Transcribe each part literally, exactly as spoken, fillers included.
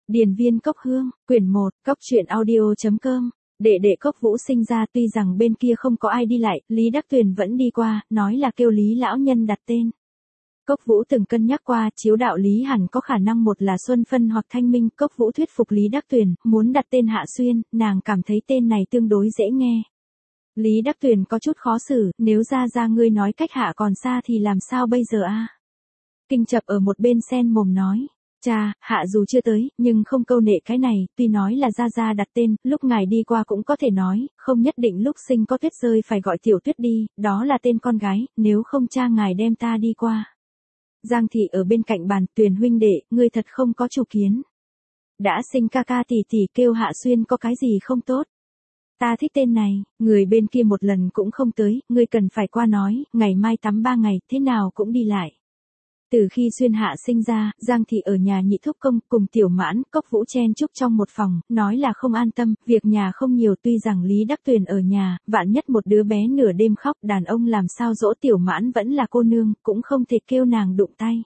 Điền viên Cốc Hương, quyển một, cốc truyện audio.com. Đệ đệ Cốc Vũ sinh ra, tuy rằng bên kia không có ai đi lại, Lý Đắc Tuyền vẫn đi qua, nói là kêu Lý lão nhân đặt tên. Cốc Vũ từng cân nhắc qua, chiếu đạo lý hẳn có khả năng một là Xuân Phân hoặc Thanh Minh. Cốc Vũ thuyết phục Lý Đắc Tuyền, muốn đặt tên Hạ Xuyên, nàng cảm thấy tên này tương đối dễ nghe. Lý Đắc Tuyền có chút khó xử, nếu ra ra ngươi nói cách hạ còn xa thì làm sao bây giờ a? Kinh Chập ở một bên sen mồm nói. Cha, hạ dù chưa tới, nhưng không câu nệ cái này, tuy nói là ra ra đặt tên, lúc ngài đi qua cũng có thể nói, không nhất định lúc sinh có tuyết rơi phải gọi tiểu tuyết đi, đó là tên con gái, nếu không cha ngài đem ta đi qua. Giang thị ở bên cạnh bàn, Tuyền huynh đệ, ngươi thật không có chủ kiến. Đã sinh ca ca tỷ tỷ kêu Hạ Xuyên có cái gì không tốt. Ta thích tên này, người bên kia một lần cũng không tới, ngươi cần phải qua nói, ngày mai tắm ba ngày, thế nào cũng đi lại. Từ khi Xuyên Hạ sinh ra, Giang thị ở nhà nhị thúc công cùng Tiểu Mãn, Cốc Vũ chen chúc trong một phòng, nói là không an tâm, việc nhà không nhiều, tuy rằng Lý Đắc Tuyền ở nhà, vạn nhất một đứa bé nửa đêm khóc, đàn ông làm sao dỗ Tiểu Mãn vẫn là cô nương, cũng không thể kêu nàng đụng tay.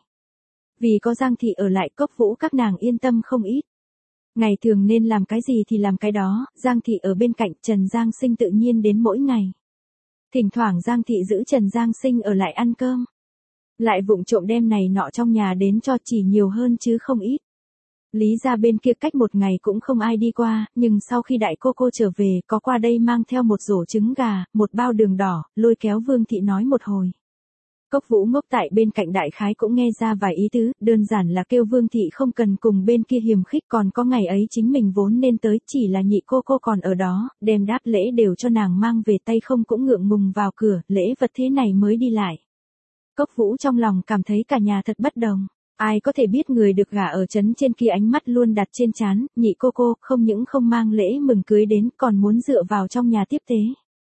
Vì có Giang thị ở lại, Cốc Vũ các nàng yên tâm không ít. Ngày thường nên làm cái gì thì làm cái đó, Giang thị ở bên cạnh, Trần Giang Sinh tự nhiên đến mỗi ngày. Thỉnh thoảng Giang thị giữ Trần Giang Sinh ở lại ăn cơm. Lại vụng trộm đem này nọ trong nhà đến cho, chỉ nhiều hơn chứ không ít. Lý ra bên kia cách một ngày cũng không ai đi qua, nhưng sau khi đại cô cô trở về, có qua đây mang theo một rổ trứng gà, một bao đường đỏ, lôi kéo Vương thị nói một hồi. Cốc Vũ ngốc tại bên cạnh đại khái cũng nghe ra vài ý tứ, đơn giản là kêu Vương thị không cần cùng bên kia hiềm khích, còn có ngày ấy chính mình vốn nên tới, chỉ là nhị cô cô còn ở đó, đem đáp lễ đều cho nàng mang về tay không cũng ngượng ngùng vào cửa, lễ vật thế này mới đi lại. Cốc Vũ trong lòng cảm thấy cả nhà thật bất đồng. Ai có thể biết người được gả ở trấn trên kia ánh mắt luôn đặt trên trán, nhị cô cô không những không mang lễ mừng cưới đến còn muốn dựa vào trong nhà tiếp tế.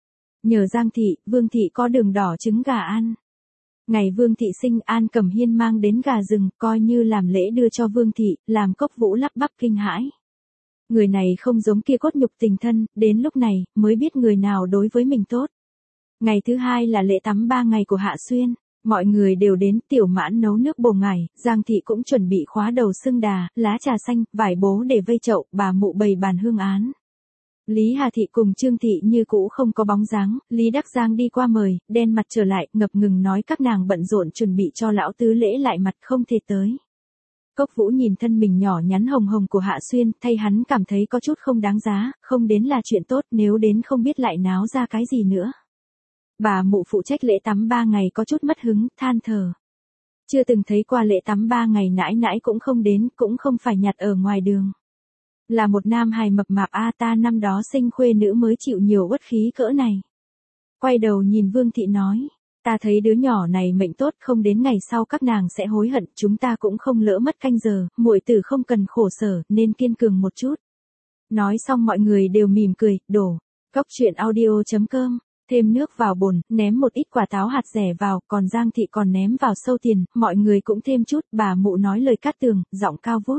Nhờ Giang thị, Vương thị có đường đỏ trứng gà ăn. Ngày Vương thị sinh, An Cẩm Hiên mang đến gà rừng, coi như làm lễ đưa cho Vương thị, làm Cốc Vũ lắp bắp kinh hãi. Người này không giống kia cốt nhục tình thân, đến lúc này mới biết người nào đối với mình tốt. Ngày thứ hai là lễ tắm ba ngày của Hạ Xuyên. Mọi người đều đến, Tiểu Mãn nấu nước bổ ngải, Giang thị cũng chuẩn bị khóa đầu xương đà, lá trà xanh, vải bố để vây chậu, bà mụ bày bàn hương án. Lý Hà thị cùng Trương thị như cũ không có bóng dáng, Lý Đắc Giang đi qua mời, đen mặt trở lại, ngập ngừng nói các nàng bận rộn chuẩn bị cho lão tứ lễ lại mặt không thể tới. Cốc Vũ nhìn thân mình nhỏ nhắn hồng hồng của Hạ Xuyên, thay hắn cảm thấy có chút không đáng giá, không đến là chuyện tốt, nếu đến không biết lại náo ra cái gì nữa. Bà mụ phụ trách lễ tắm ba ngày có chút mất hứng, than thở. Chưa từng thấy qua lễ tắm ba ngày nãi nãi cũng không đến, cũng không phải nhặt ở ngoài đường. Là một nam hài mập mạp a ta năm đó sinh khuê nữ mới chịu nhiều uất khí cỡ này. Quay đầu nhìn Vương thị nói, ta thấy đứa nhỏ này mệnh tốt, không đến ngày sau các nàng sẽ hối hận, chúng ta cũng không lỡ mất canh giờ, muội tử không cần khổ sở, nên kiên cường một chút. Nói xong mọi người đều mỉm cười, đổ. Cốc truyện audio.com. Thêm nước vào bồn, ném một ít quả táo hạt rẻ vào, còn Giang thị còn ném vào sâu tiền, mọi người cũng thêm chút, bà mụ nói lời cát tường, giọng cao vút.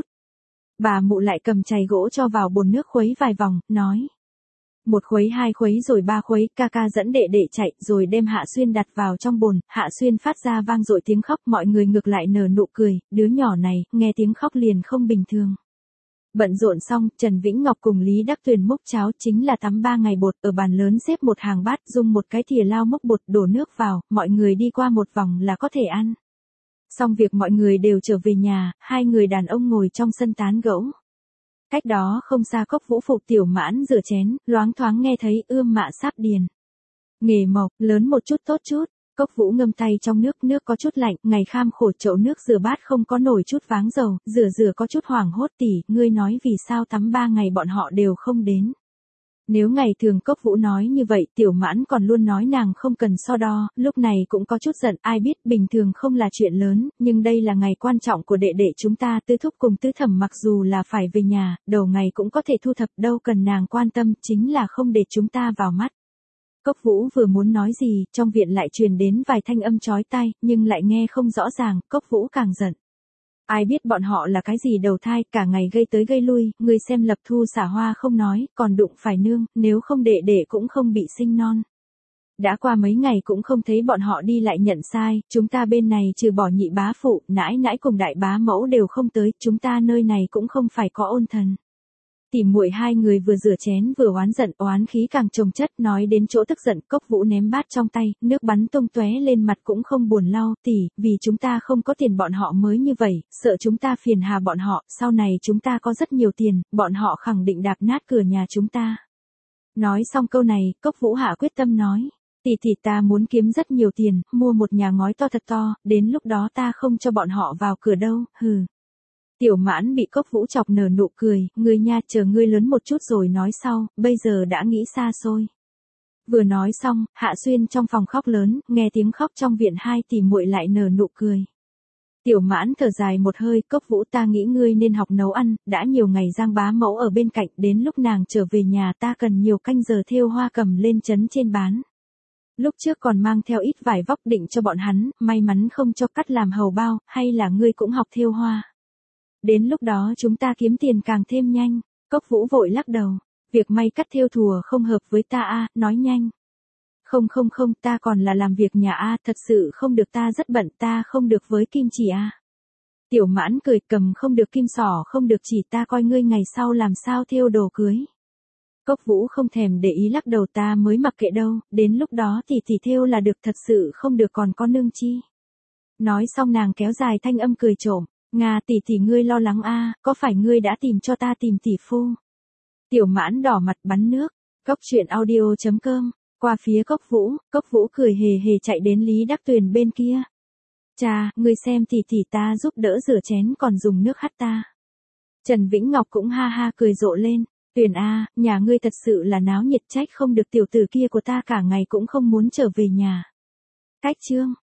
Bà mụ lại cầm chày gỗ cho vào bồn nước khuấy vài vòng, nói. Một khuấy hai khuấy rồi ba khuấy, ca ca dẫn đệ đệ chạy, rồi đem Hạ Xuyên đặt vào trong bồn, Hạ Xuyên phát ra vang dội tiếng khóc, mọi người ngược lại nở nụ cười, đứa nhỏ này, nghe tiếng khóc liền không bình thường. Bận rộn xong, Trần Vĩnh Ngọc cùng Lý Đắc Tuyền múc cháo chính là tắm ba ngày bột, ở bàn lớn xếp một hàng bát, dùng một cái thìa lao múc bột đổ nước vào, mọi người đi qua một vòng là có thể ăn. Xong việc mọi người đều trở về nhà, hai người đàn ông ngồi trong sân tán gẫu. Cách đó không xa Cốc Vũ phục Tiểu Mãn rửa chén, loáng thoáng nghe thấy ươm mạ sáp điền. Nghề mộc, lớn một chút tốt chút. Cốc Vũ ngâm tay trong nước, nước có chút lạnh, ngày kham khổ chậu nước rửa bát không có nổi chút váng dầu, rửa rửa có chút hoảng hốt tỉ, ngươi nói vì sao tắm ba ngày bọn họ đều không đến. Nếu ngày thường Cốc Vũ nói như vậy, Tiểu Mãn còn luôn nói nàng không cần so đo, lúc này cũng có chút giận, ai biết bình thường không là chuyện lớn, nhưng đây là ngày quan trọng của đệ đệ chúng ta, Tứ thúc cùng Tứ thẩm mặc dù là phải về nhà, đầu ngày cũng có thể thu thập, đâu cần nàng quan tâm, chính là không để chúng ta vào mắt. Cốc Vũ vừa muốn nói gì, trong viện lại truyền đến vài thanh âm chói tai, nhưng lại nghe không rõ ràng, Cốc Vũ càng giận. Ai biết bọn họ là cái gì đầu thai, cả ngày gây tới gây lui, người xem Lập Thu xả hoa không nói, còn đụng phải nương, nếu không đệ đệ cũng không bị sinh non. Đã qua mấy ngày cũng không thấy bọn họ đi lại nhận sai, chúng ta bên này trừ bỏ nhị bá phụ, nãi nãi cùng đại bá mẫu đều không tới, chúng ta nơi này cũng không phải có ôn thần. Tỷ muội hai người vừa rửa chén vừa oán giận, oán khí càng chồng chất, nói đến chỗ tức giận, Cốc Vũ ném bát trong tay, nước bắn tung tóe lên mặt cũng không buồn lau, tỷ, vì chúng ta không có tiền bọn họ mới như vậy, sợ chúng ta phiền hà bọn họ, sau này chúng ta có rất nhiều tiền, bọn họ khẳng định đạp nát cửa nhà chúng ta. Nói xong câu này, Cốc Vũ hạ quyết tâm nói, tỷ tỷ ta muốn kiếm rất nhiều tiền, mua một nhà ngói to thật to, đến lúc đó ta không cho bọn họ vào cửa đâu, hừ. Tiểu Mãn bị Cốc Vũ chọc nở nụ cười, ngươi nha, chờ ngươi lớn một chút rồi nói sau, bây giờ đã nghĩ xa xôi. Vừa nói xong, Hạ Xuyên trong phòng khóc lớn, nghe tiếng khóc trong viện hai tỷ muội lại nở nụ cười. Tiểu Mãn thở dài một hơi, Cốc Vũ ta nghĩ ngươi nên học nấu ăn, đã nhiều ngày Giang bá mẫu ở bên cạnh, đến lúc nàng trở về nhà ta cần nhiều canh giờ thêu hoa cầm lên trấn trên bán. Lúc trước còn mang theo ít vải vóc định cho bọn hắn, may mắn không cho cắt làm hầu bao, hay là ngươi cũng học thêu hoa. Đến lúc đó chúng ta kiếm tiền càng thêm nhanh. Cốc Vũ vội lắc đầu, việc may cắt thêu thùa không hợp với ta a, nói nhanh. Không không không, ta còn là làm việc nhà a, thật sự không được, ta rất bận, ta không được với kim chỉ a. Tiểu Mãn cười, cầm không được kim xỏ không được chỉ, ta coi ngươi ngày sau làm sao thêu đồ cưới. Cốc Vũ không thèm để ý lắc đầu, ta mới mặc kệ đâu, đến lúc đó thì thì thêu là được, thật sự không được còn có nương chi. Nói xong nàng kéo dài thanh âm cười trộm, Nga tỷ tỷ ngươi lo lắng a, có phải ngươi đã tìm cho ta tìm tỷ phu? Tiểu Mãn đỏ mặt bắn nước, Cốc truyện audio chấm com, qua phía Cốc Vũ, Cốc Vũ cười hề hề chạy đến Lý Đắc Tuyền bên kia. Cha, ngươi xem tỷ tỷ ta giúp đỡ rửa chén còn dùng nước hắt ta. Trần Vĩnh Ngọc cũng ha ha cười rộ lên, Tuyền a, nhà ngươi thật sự là náo nhiệt, trách không được tiểu tử kia của ta cả ngày cũng không muốn trở về nhà. Cách chương